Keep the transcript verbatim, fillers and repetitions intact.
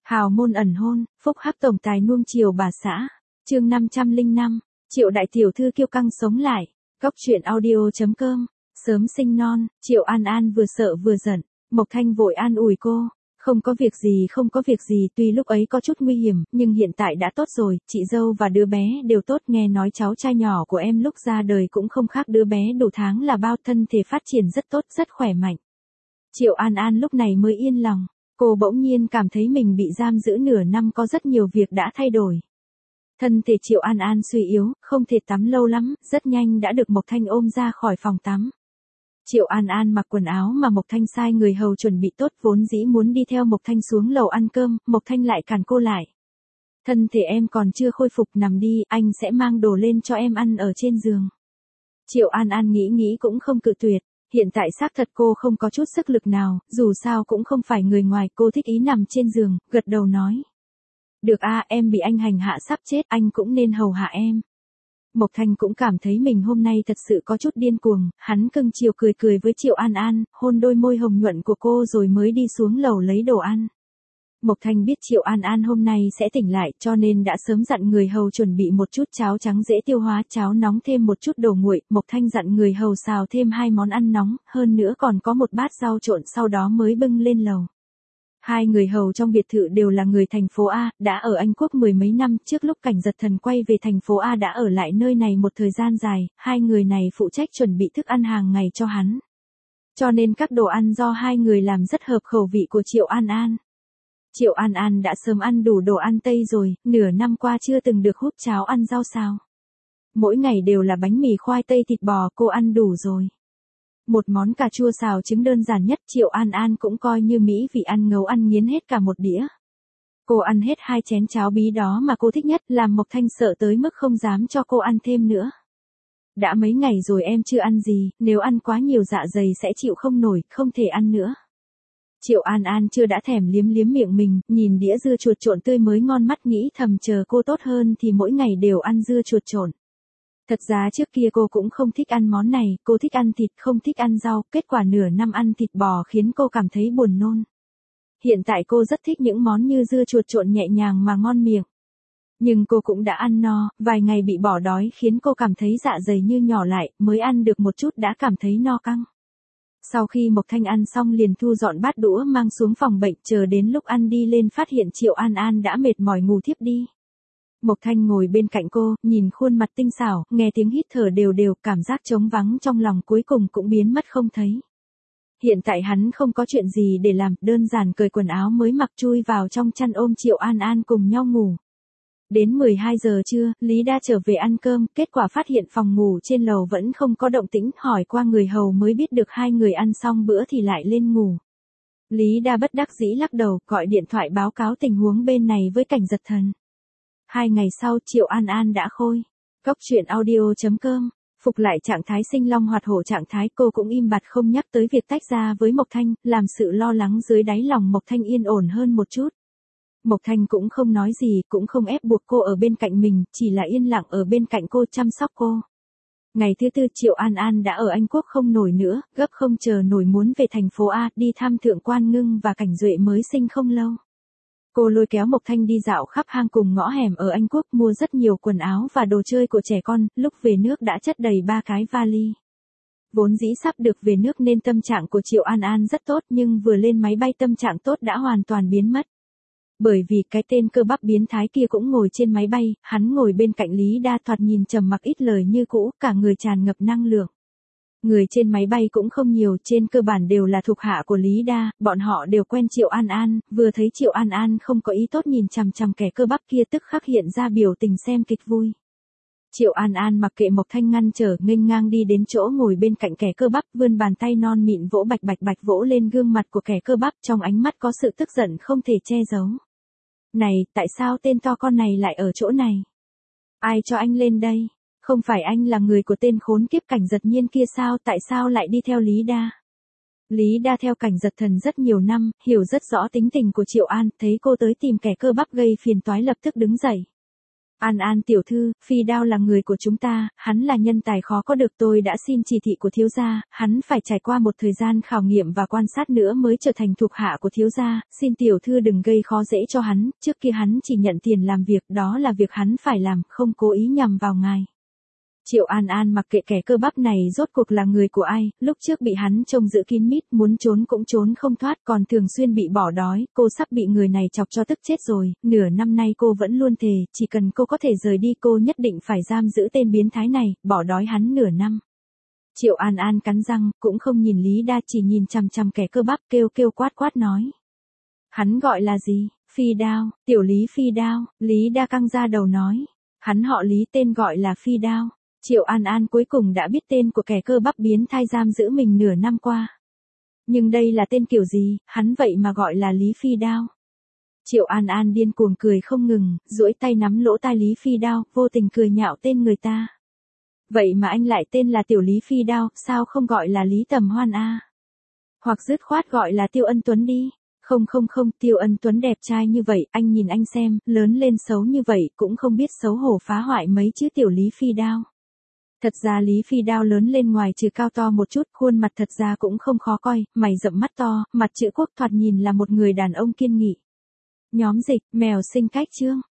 Hào môn ẩn hôn, phúc hắc tổng tài nuông chiều bà xã. Chương năm trăm lẻ năm, Triệu đại tiểu thư kiêu căng sống lại. Góc truyện audio chấm com. Sớm sinh non, Triệu An An vừa sợ vừa giận. Mộc Thanh vội an ủi cô, không có việc gì không có việc gì, tuy lúc ấy có chút nguy hiểm, nhưng hiện tại đã tốt rồi, chị dâu và đứa bé đều tốt, nghe nói cháu trai nhỏ của em lúc ra đời cũng không khác đứa bé đủ tháng là bao, thân thể phát triển rất tốt, rất khỏe mạnh. Triệu An An lúc này mới yên lòng, cô bỗng nhiên cảm thấy mình bị giam giữ nửa năm có rất nhiều việc đã thay đổi. Thân thể Triệu An An suy yếu, không thể tắm lâu lắm, rất nhanh đã được Mộc Thanh ôm ra khỏi phòng tắm. Triệu An An mặc quần áo mà Mộc Thanh sai người hầu chuẩn bị tốt, vốn dĩ muốn đi theo Mộc Thanh xuống lầu ăn cơm, Mộc Thanh lại cản cô lại. Thân thể em còn chưa khôi phục, nằm đi, anh sẽ mang đồ lên cho em ăn ở trên giường. Triệu An An nghĩ nghĩ cũng không cự tuyệt, hiện tại xác thật cô không có chút sức lực nào, dù sao cũng không phải người ngoài, cô thích ý nằm trên giường, gật đầu nói. Được a, em bị anh hành hạ sắp chết, anh cũng nên hầu hạ em. Mộc Thanh cũng cảm thấy mình hôm nay thật sự có chút điên cuồng, hắn cưng chiều cười cười với Triệu An An, hôn đôi môi hồng nhuận của cô rồi mới đi xuống lầu lấy đồ ăn. Mộc Thanh biết Triệu An An hôm nay sẽ tỉnh lại, cho nên đã sớm dặn người hầu chuẩn bị một chút cháo trắng dễ tiêu hóa, cháo nóng thêm một chút đồ nguội, Mộc Thanh dặn người hầu xào thêm hai món ăn nóng, hơn nữa còn có một bát rau trộn, sau đó mới bưng lên lầu. Hai người hầu trong biệt thự đều là người thành phố A, đã ở Anh Quốc mười mấy năm, trước lúc Cảnh Giật Thần quay về thành phố A đã ở lại nơi này một thời gian dài, hai người này phụ trách chuẩn bị thức ăn hàng ngày cho hắn. Cho nên các đồ ăn do hai người làm rất hợp khẩu vị của Triệu An An. Triệu An An đã sớm ăn đủ đồ ăn Tây rồi, nửa năm qua chưa từng được húp cháo ăn rau xào. Mỗi ngày đều là bánh mì khoai tây thịt bò, cô ăn đủ rồi. Một món cà chua xào trứng đơn giản nhất, Triệu An An cũng coi như mỹ vị, ăn ngấu ăn nghiến hết cả một đĩa. Cô ăn hết hai chén cháo bí đó mà cô thích nhất, làm Mộc Thanh sợ tới mức không dám cho cô ăn thêm nữa. Đã mấy ngày rồi em chưa ăn gì, nếu ăn quá nhiều dạ dày sẽ chịu không nổi, không thể ăn nữa. Triệu An An chưa đã thèm liếm liếm miệng mình, nhìn đĩa dưa chuột trộn tươi mới ngon mắt, nghĩ thầm chờ cô tốt hơn thì mỗi ngày đều ăn dưa chuột trộn. Thật ra trước kia cô cũng không thích ăn món này, cô thích ăn thịt không thích ăn rau, kết quả nửa năm ăn thịt bò khiến cô cảm thấy buồn nôn. Hiện tại cô rất thích những món như dưa chuột trộn nhẹ nhàng mà ngon miệng. Nhưng cô cũng đã ăn no, vài ngày bị bỏ đói khiến cô cảm thấy dạ dày như nhỏ lại, mới ăn được một chút đã cảm thấy no căng. Sau khi Mộc Thanh ăn xong liền thu dọn bát đũa mang xuống phòng bệnh, chờ đến lúc ăn đi lên phát hiện Triệu An An đã mệt mỏi ngủ thiếp đi. Mộc Thanh ngồi bên cạnh cô, nhìn khuôn mặt tinh xảo, nghe tiếng hít thở đều đều, cảm giác trống vắng trong lòng cuối cùng cũng biến mất không thấy. Hiện tại hắn không có chuyện gì để làm, đơn giản cởi quần áo mới mặc chui vào trong chăn ôm Triệu An An cùng nhau ngủ. Đến mười hai giờ trưa, Lý Đa trở về ăn cơm, kết quả phát hiện phòng ngủ trên lầu vẫn không có động tĩnh, hỏi qua người hầu mới biết được hai người ăn xong bữa thì lại lên ngủ. Lý Đa bất đắc dĩ lắc đầu, gọi điện thoại báo cáo tình huống bên này với Cảnh Giật Thần. Hai ngày sau, Triệu An An đã khôi. Góc truyện audio chấm com. Phục lại trạng thái sinh long hoạt hổ trạng thái, cô cũng im bặt không nhắc tới việc tách ra với Mộc Thanh, làm sự lo lắng dưới đáy lòng Mộc Thanh yên ổn hơn một chút. Mộc Thanh cũng không nói gì, cũng không ép buộc cô ở bên cạnh mình, chỉ là yên lặng ở bên cạnh cô chăm sóc cô. Ngày thứ tư Triệu An An đã ở Anh Quốc không nổi nữa, gấp không chờ nổi muốn về thành phố A, đi thăm Thượng Quan Ngưng và Cảnh Duệ mới sinh không lâu. Cô lôi kéo Mộc Thanh đi dạo khắp hang cùng ngõ hẻm ở Anh Quốc, mua rất nhiều quần áo và đồ chơi của trẻ con, lúc về nước đã chất đầy ba cái vali. Vốn dĩ sắp được về nước nên tâm trạng của Triệu An An rất tốt, nhưng vừa lên máy bay tâm trạng tốt đã hoàn toàn biến mất. Bởi vì cái tên cơ bắp biến thái kia cũng ngồi trên máy bay, hắn ngồi bên cạnh Lý Đa, thoạt nhìn trầm mặc ít lời như cũ, cả người tràn ngập năng lượng. Người trên máy bay cũng không nhiều, trên cơ bản đều là thuộc hạ của Lý Đa, bọn họ đều quen Triệu An An, vừa thấy Triệu An An không có ý tốt nhìn chằm chằm kẻ cơ bắp kia tức khắc hiện ra biểu tình xem kịch vui. Triệu An An mặc kệ Mộc Thanh ngăn trở, nghênh ngang đi đến chỗ ngồi bên cạnh kẻ cơ bắp, vươn bàn tay non mịn vỗ bạch bạch bạch vỗ lên gương mặt của kẻ cơ bắp, trong ánh mắt có sự tức giận không thể che giấu. Này, tại sao tên to con này lại ở chỗ này? Ai cho anh lên đây? Không phải anh là người của tên khốn kiếp Cảnh Giật Nhiên kia sao, tại sao lại đi theo Lý Đa? Lý Đa theo Cảnh Giật Thần rất nhiều năm, hiểu rất rõ tính tình của Triệu An, thấy cô tới tìm kẻ cơ bắp gây phiền toái lập tức đứng dậy. An An tiểu thư, Phi Đao là người của chúng ta, hắn là nhân tài khó có được, tôi đã xin chỉ thị của thiếu gia, hắn phải trải qua một thời gian khảo nghiệm và quan sát nữa mới trở thành thuộc hạ của thiếu gia, xin tiểu thư đừng gây khó dễ cho hắn, trước kia hắn chỉ nhận tiền làm việc, đó là việc hắn phải làm, không cố ý nhằm vào ngài. Triệu An An mặc kệ kẻ cơ bắp này rốt cuộc là người của ai, lúc trước bị hắn trông giữ kín mít, muốn trốn cũng trốn không thoát, còn thường xuyên bị bỏ đói, cô sắp bị người này chọc cho tức chết rồi, nửa năm nay cô vẫn luôn thề, chỉ cần cô có thể rời đi cô nhất định phải giam giữ tên biến thái này, bỏ đói hắn nửa năm. Triệu An An cắn răng, cũng không nhìn Lý Đa, chỉ nhìn chằm chằm kẻ cơ bắp, kêu kêu quát quát nói. Hắn gọi là gì? Phi Đao, tiểu Lý Phi Đao, Lý Đa căng ra đầu nói. Hắn họ Lý, tên gọi là Phi Đao. Triệu An An cuối cùng đã biết tên của kẻ cơ bắp biến thái giam giữ mình nửa năm qua. Nhưng đây là tên kiểu gì, hắn vậy mà gọi là Lý Phi Đao. Triệu An An điên cuồng cười không ngừng, duỗi tay nắm lỗ tai Lý Phi Đao, vô tình cười nhạo tên người ta. Vậy mà anh lại tên là tiểu Lý Phi Đao, sao không gọi là Lý Tầm Hoan a? Hoặc dứt khoát gọi là Tiêu Ân Tuấn đi. Không không không, Tiêu Ân Tuấn đẹp trai như vậy, anh nhìn anh xem, lớn lên xấu như vậy, cũng không biết xấu hổ phá hoại mấy chứ tiểu Lý Phi Đao. Thật ra Lý Phi Đao lớn lên ngoài trừ cao to một chút, khuôn mặt thật ra cũng không khó coi, mày rậm mắt to, mặt chữ quốc, thoạt nhìn là một người đàn ông kiên nghị. Nhóm dịch, mèo sinh cách chương.